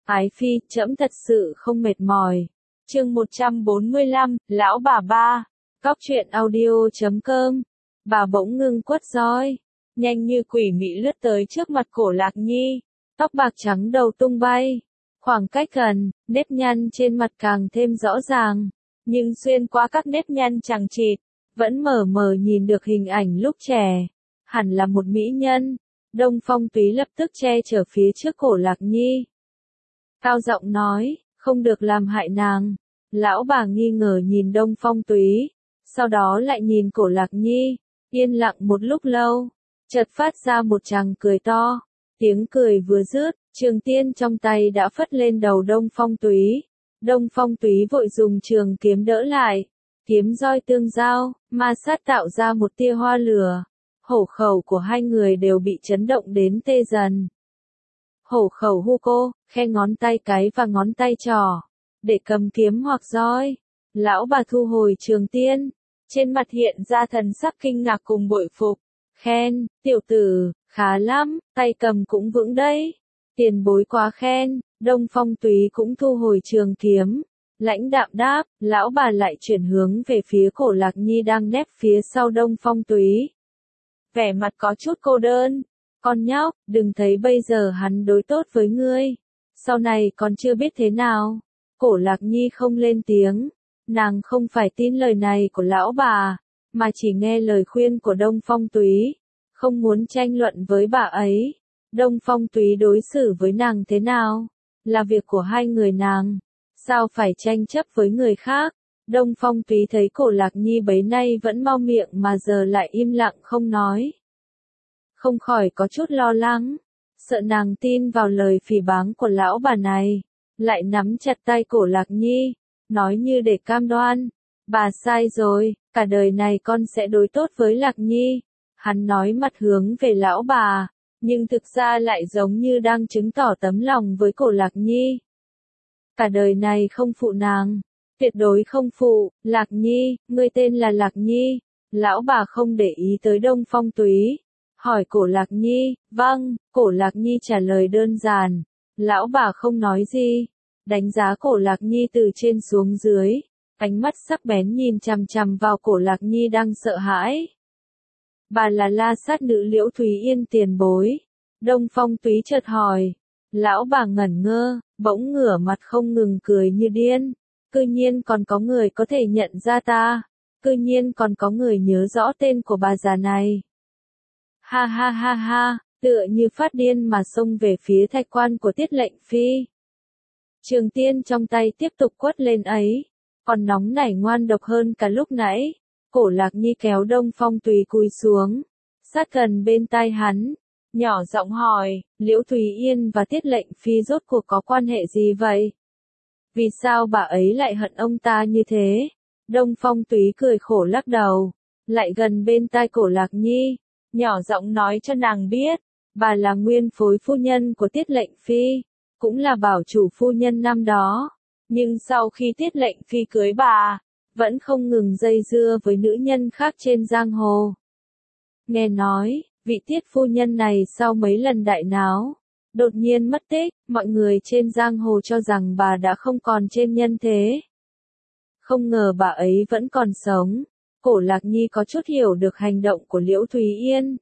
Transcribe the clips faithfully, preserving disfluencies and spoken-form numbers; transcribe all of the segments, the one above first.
Ái phi, trẫm thật sự không mệt mỏi. Chương một trăm bốn mươi lăm, lão bà ba. Cóc truyện audio chấm com. Bà bỗng ngưng quất roi, nhanh như quỷ mị lướt tới trước mặt Cổ Lạc Nhi, tóc bạc trắng đầu tung bay. Khoảng cách gần, nếp nhăn trên mặt càng thêm rõ ràng, nhưng xuyên qua các nếp nhăn chằng chịt, vẫn mờ mờ nhìn được hình ảnh lúc trẻ. Hẳn là một mỹ nhân. Đông Phong Túy lập tức che chở phía trước Cổ Lạc Nhi, cao giọng nói, không được làm hại nàng. Lão bà nghi ngờ nhìn Đông Phong Túy, sau đó lại nhìn Cổ Lạc Nhi, yên lặng một lúc lâu, chợt phát ra một tràng cười to. Tiếng cười vừa dứt, trường tiên trong tay đã phất lên đầu Đông Phong Túy. Đông Phong Túy vội dùng trường kiếm đỡ lại, kiếm roi tương giao, ma sát tạo ra một tia hoa lửa. Hổ khẩu của hai người đều bị chấn động đến tê dần. Hổ khẩu Hugo, khe ngón tay cái và ngón tay trỏ, để cầm kiếm hoặc roi. Lão bà thu hồi trường tiên, trên mặt hiện ra thần sắc kinh ngạc cùng bội phục. Khen, tiểu tử, khá lắm, tay cầm cũng vững đấy. Tiền bối quá khen. Đông Phong Túy cũng thu hồi trường kiếm, lãnh đạm đáp. Lão bà lại chuyển hướng về phía Cổ Lạc Nhi đang nép phía sau Đông Phong Túy, vẻ mặt có chút cô đơn. Con nhóc, đừng thấy bây giờ hắn đối tốt với ngươi, sau này còn chưa biết thế nào. Cổ Lạc Nhi không lên tiếng, nàng không phải tin lời này của lão bà, mà chỉ nghe lời khuyên của Đông Phong Túy, không muốn tranh luận với bà ấy. Đông Phong Túy đối xử với nàng thế nào, là việc của hai người nàng, sao phải tranh chấp với người khác. Đông Phong Túy thấy Cổ Lạc Nhi bấy nay vẫn mau miệng mà giờ lại im lặng không nói, không khỏi có chút lo lắng, sợ nàng tin vào lời phỉ báng của lão bà này, lại nắm chặt tay Cổ Lạc Nhi, nói như để cam đoan. Bà sai rồi, cả đời này con sẽ đối tốt với Lạc Nhi. Hắn nói mặt hướng về lão bà, nhưng thực ra lại giống như đang chứng tỏ tấm lòng với Cổ Lạc Nhi. Cả đời này không phụ nàng, tuyệt đối không phụ. Lạc Nhi, ngươi tên là Lạc Nhi. Lão bà không để ý tới Đông Phong Túy, hỏi Cổ Lạc Nhi. Vâng. Cổ Lạc Nhi trả lời đơn giản. Lão bà không nói gì, đánh giá Cổ Lạc Nhi từ trên xuống dưới, ánh mắt sắc bén nhìn chằm chằm vào Cổ Lạc Nhi đang sợ hãi. Bà là La Sát nữ Liễu Thúy Yên tiền bối. Đông Phong Túy chợt hỏi. Lão bà ngẩn ngơ, bỗng ngửa mặt không ngừng cười như điên. Cư nhiên còn có người có thể nhận ra ta, cư nhiên còn có người nhớ rõ tên của bà già này. Ha ha ha ha, tựa như phát điên mà xông về phía thạch quan của Tiết Lệnh Phi. Trường tiên trong tay tiếp tục quất lên ấy, còn nóng nảy ngoan độc hơn cả lúc nãy. Cổ Lạc Nhi kéo Đông Phong Túy cúi xuống, sát gần bên tai hắn, nhỏ giọng hỏi, Liễu Thúy Yên và Tiết Lệnh Phi rốt cuộc có quan hệ gì vậy? Vì sao bà ấy lại hận ông ta như thế? Đông Phong Túy cười khổ lắc đầu, lại gần bên tai Cổ Lạc Nhi, nhỏ giọng nói cho nàng biết, bà là nguyên phối phu nhân của Tiết Lệnh Phi, cũng là bảo chủ phu nhân năm đó. Nhưng sau khi Tiết Lệnh Phi cưới bà, vẫn không ngừng dây dưa với nữ nhân khác trên giang hồ. Nghe nói, vị Tiết phu nhân này sau mấy lần đại náo, đột nhiên mất tích, mọi người trên giang hồ cho rằng bà đã không còn trên nhân thế. Không ngờ bà ấy vẫn còn sống. Cổ Lạc Nhi có chút hiểu được hành động của Liễu Thúy Yên,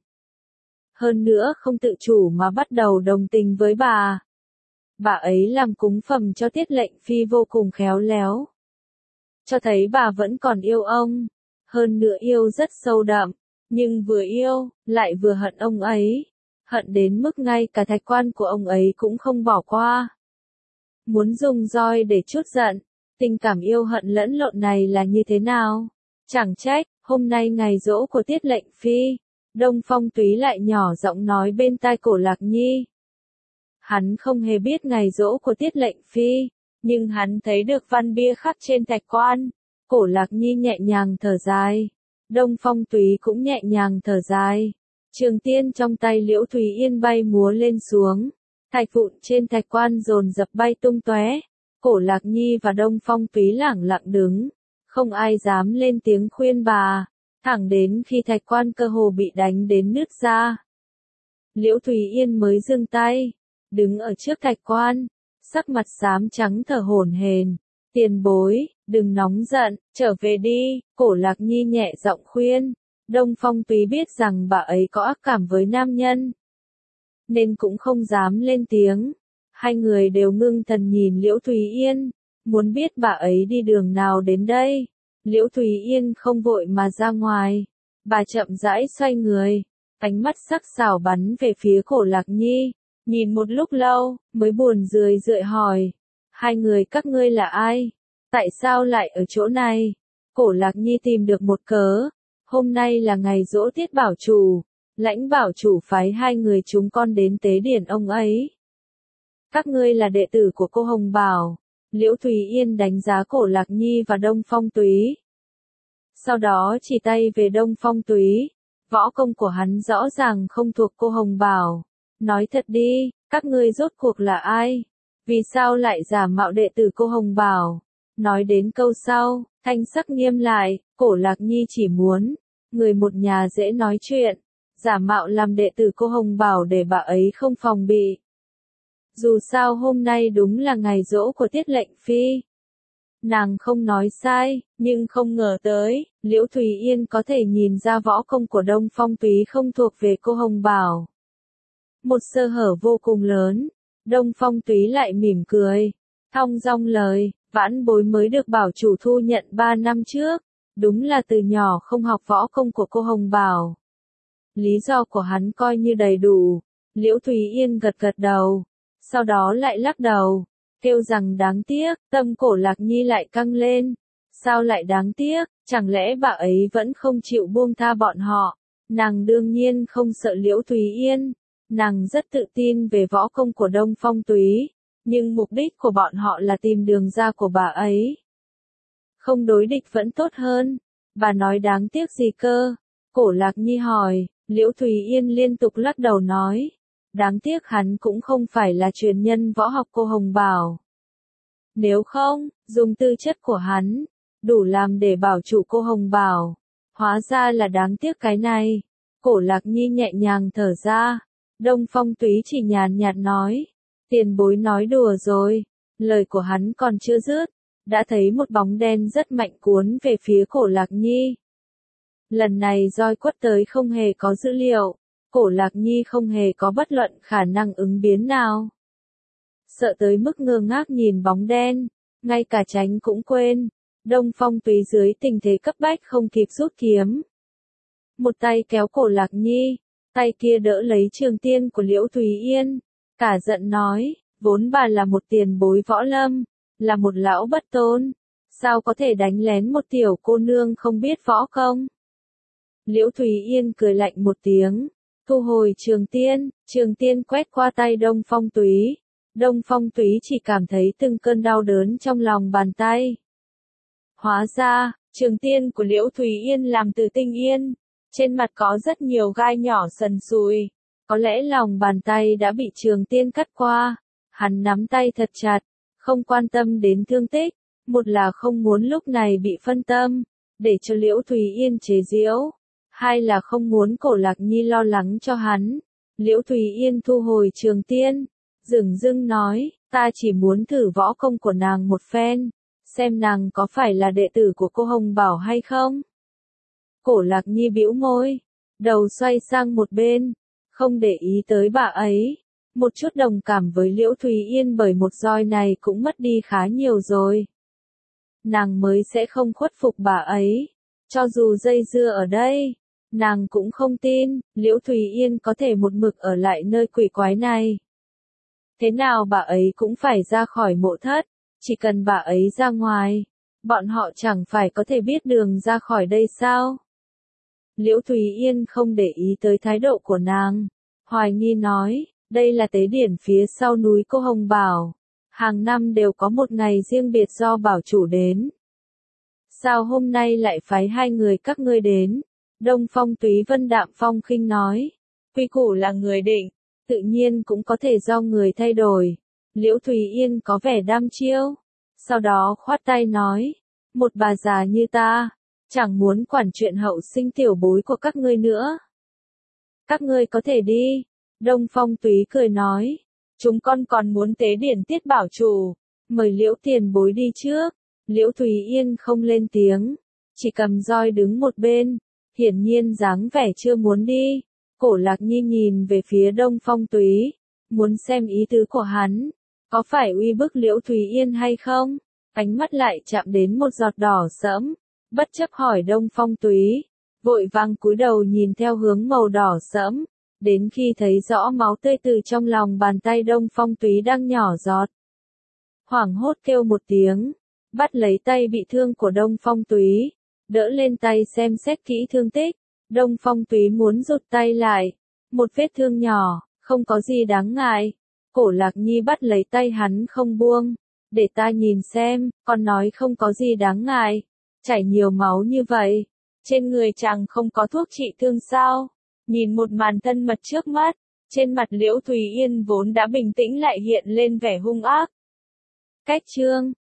hơn nữa không tự chủ mà bắt đầu đồng tình với bà. Bà ấy làm cúng phẩm cho Tiết Lệnh Phi vô cùng khéo léo, cho thấy bà vẫn còn yêu ông, hơn nữa yêu rất sâu đậm, nhưng vừa yêu, lại vừa hận ông ấy, hận đến mức ngay cả thạch quan của ông ấy cũng không bỏ qua. Muốn dùng roi để trút giận, tình cảm yêu hận lẫn lộn này là như thế nào? Chẳng trách, hôm nay ngày giỗ của Tiết Lệnh Phi, Đông Phong Túy lại nhỏ giọng nói bên tai Cổ Lạc Nhi. Hắn không hề biết ngày giỗ của Tiết Lệnh Phi, nhưng hắn thấy được văn bia khắc trên thạch quan. Cổ Lạc Nhi nhẹ nhàng thở dài, Đông Phong Túy cũng nhẹ nhàng thở dài. Trường tiên trong tay Liễu Thúy Yên bay múa lên xuống, thạch vụn trên thạch quan dồn dập bay tung tóe. Cổ Lạc Nhi và Đông Phong Túy lẳng lặng đứng, không ai dám lên tiếng khuyên bà, thẳng đến khi thạch quan cơ hồ bị đánh đến nứt ra. Liễu Thúy Yên mới dừng tay, đứng ở trước thạch quan, sắc mặt xám trắng thở hổn hển. Tiền bối, đừng nóng giận, trở về đi, Cổ Lạc Nhi nhẹ giọng khuyên. Đông Phong Túy biết rằng bà ấy có ác cảm với nam nhân, nên cũng không dám lên tiếng. Hai người đều ngưng thần nhìn Liễu Thúy Yên, muốn biết bà ấy đi đường nào đến đây. Liễu Thúy Yên không vội mà ra ngoài, bà chậm rãi xoay người, ánh mắt sắc sảo bắn về phía Cổ Lạc Nhi, nhìn một lúc lâu, mới buồn rười rượi hỏi, hai người các ngươi là ai? Tại sao lại ở chỗ này? Cổ Lạc Nhi tìm được một cớ, hôm nay là ngày giỗ tiết bảo chủ, Lãnh bảo chủ phái hai người chúng con đến tế điển ông ấy. Các ngươi là đệ tử của cô Hồng Bảo. Liễu Thúy Yên đánh giá Cổ Lạc Nhi và Đông Phong Túy. Sau đó chỉ tay về Đông Phong Túy, võ công của hắn rõ ràng không thuộc cô Hồng Bảo. Nói thật đi, các ngươi rốt cuộc là ai? Vì sao lại giả mạo đệ tử cô Hồng Bảo? Nói đến câu sau, thanh sắc nghiêm lại, Cổ Lạc Nhi chỉ muốn, người một nhà dễ nói chuyện, giả mạo làm đệ tử cô Hồng Bảo để bà ấy không phòng bị. Dù sao hôm nay đúng là ngày giỗ của Tiết Lệnh Phi. Nàng không nói sai, nhưng không ngờ tới, Liễu Thúy Yên có thể nhìn ra võ công của Đông Phong Túy không thuộc về cô Hồng Bảo. Một sơ hở vô cùng lớn, Đông Phong Túy lại mỉm cười, thong dong lời, vãn bối mới được bảo chủ thu nhận ba năm trước, đúng là từ nhỏ không học võ công của cô Hồng Bảo. Lý do của hắn coi như đầy đủ, Liễu Thúy Yên gật gật đầu, sau đó lại lắc đầu, kêu rằng đáng tiếc, tâm Cổ Lạc Nhi lại căng lên. Sao lại đáng tiếc, chẳng lẽ bà ấy vẫn không chịu buông tha bọn họ? Nàng đương nhiên không sợ Liễu Thúy Yên, nàng rất tự tin về võ công của Đông Phong Túy, nhưng mục đích của bọn họ là tìm đường ra của bà ấy. Không đối địch vẫn tốt hơn. Bà nói đáng tiếc gì cơ? Cổ Lạc Nhi hỏi. Liễu Thúy Yên liên tục lắc đầu nói, đáng tiếc hắn cũng không phải là truyền nhân võ học cô Hồng Bảo. Nếu không, dùng tư chất của hắn, đủ làm để bảo trụ cô Hồng Bảo. Hóa ra là đáng tiếc cái này. Cổ Lạc Nhi nhẹ nhàng thở ra. Đông Phong Túy chỉ nhàn nhạt nói, tiền bối nói đùa rồi. Lời của hắn còn chưa dứt, đã thấy một bóng đen rất mạnh cuốn về phía Cổ Lạc Nhi. Lần này roi quất tới không hề có dữ liệu, Cổ Lạc Nhi không hề có bất luận khả năng ứng biến nào. Sợ tới mức ngơ ngác nhìn bóng đen, ngay cả tránh cũng quên. Đông Phong Túy dưới tình thế cấp bách không kịp rút kiếm. Một tay kéo Cổ Lạc Nhi, tay kia đỡ lấy trường tiên của Liễu Thúy Yên, cả giận nói, vốn bà là một tiền bối võ lâm, là một lão bất tôn, sao có thể đánh lén một tiểu cô nương không biết võ công? Liễu Thúy Yên cười lạnh một tiếng, thu hồi trường tiên, trường tiên quét qua tay Đông Phong Túy. Đông Phong Túy chỉ cảm thấy từng cơn đau đớn trong lòng bàn tay. Hóa ra, trường tiên của Liễu Thúy Yên làm từ tinh yên, trên mặt có rất nhiều gai nhỏ sần sùi, có lẽ lòng bàn tay đã bị trường tiên cắt qua. Hắn nắm tay thật chặt, không quan tâm đến thương tích, một là không muốn lúc này bị phân tâm, để cho Liễu Thúy Yên chế giễu. Hai là không muốn Cổ Lạc Nhi lo lắng cho hắn. Liễu Thúy Yên thu hồi trường tiên, dửng dưng nói, ta chỉ muốn thử võ công của nàng một phen, xem nàng có phải là đệ tử của cô Hồng Bảo hay không. Cổ Lạc Nhi bĩu môi, đầu xoay sang một bên, không để ý tới bà ấy. Một chút đồng cảm với Liễu Thúy Yên bởi một roi này cũng mất đi khá nhiều rồi. Nàng mới sẽ không khuất phục bà ấy, cho dù dây dưa ở đây. Nàng cũng không tin, Liễu Thúy Yên có thể một mực ở lại nơi quỷ quái này. Thế nào bà ấy cũng phải ra khỏi mộ thất, chỉ cần bà ấy ra ngoài, bọn họ chẳng phải có thể biết đường ra khỏi đây sao? Liễu Thúy Yên không để ý tới thái độ của nàng, hoài nghi nói, đây là tế điển phía sau núi cô Hồng Bảo, hàng năm đều có một ngày riêng biệt do bảo chủ đến. Sao hôm nay lại phái hai người các ngươi đến? Đông Phong Túy Vân đạm phong khinh nói, quy củ là người định, tự nhiên cũng có thể do người thay đổi. Liễu Thúy Yên có vẻ đăm chiêu, sau đó khoát tay nói, một bà già như ta, chẳng muốn quản chuyện hậu sinh tiểu bối của các ngươi nữa. Các ngươi có thể đi. Đông Phong Túy cười nói, chúng con còn muốn tế điển Tiết Bảo Chủ, mời Liễu tiền bối đi trước. Liễu Thúy Yên không lên tiếng, chỉ cầm roi đứng một bên, hiển nhiên dáng vẻ chưa muốn đi. Cổ Lạc Nhi nhìn về phía Đông Phong Túy, muốn xem ý tứ của hắn, có phải uy bức Liễu Thúy Yên hay không? Ánh mắt lại chạm đến một giọt đỏ sẫm, bất chấp hỏi Đông Phong Túy, vội vàng cúi đầu nhìn theo hướng màu đỏ sẫm, đến khi thấy rõ máu tươi từ trong lòng bàn tay Đông Phong Túy đang nhỏ giọt. Hoảng hốt kêu một tiếng, bắt lấy tay bị thương của Đông Phong Túy, đỡ lên tay xem xét kỹ thương tích. Đông Phong Túy muốn rụt tay lại, một vết thương nhỏ, không có gì đáng ngại. Cổ Lạc Nhi bắt lấy tay hắn không buông, để ta nhìn xem, con nói không có gì đáng ngại, chảy nhiều máu như vậy, trên người chàng không có thuốc trị thương sao? Nhìn một màn thân mật trước mắt, trên mặt Liễu Thúy Yên vốn đã bình tĩnh lại hiện lên vẻ hung ác. Cách chương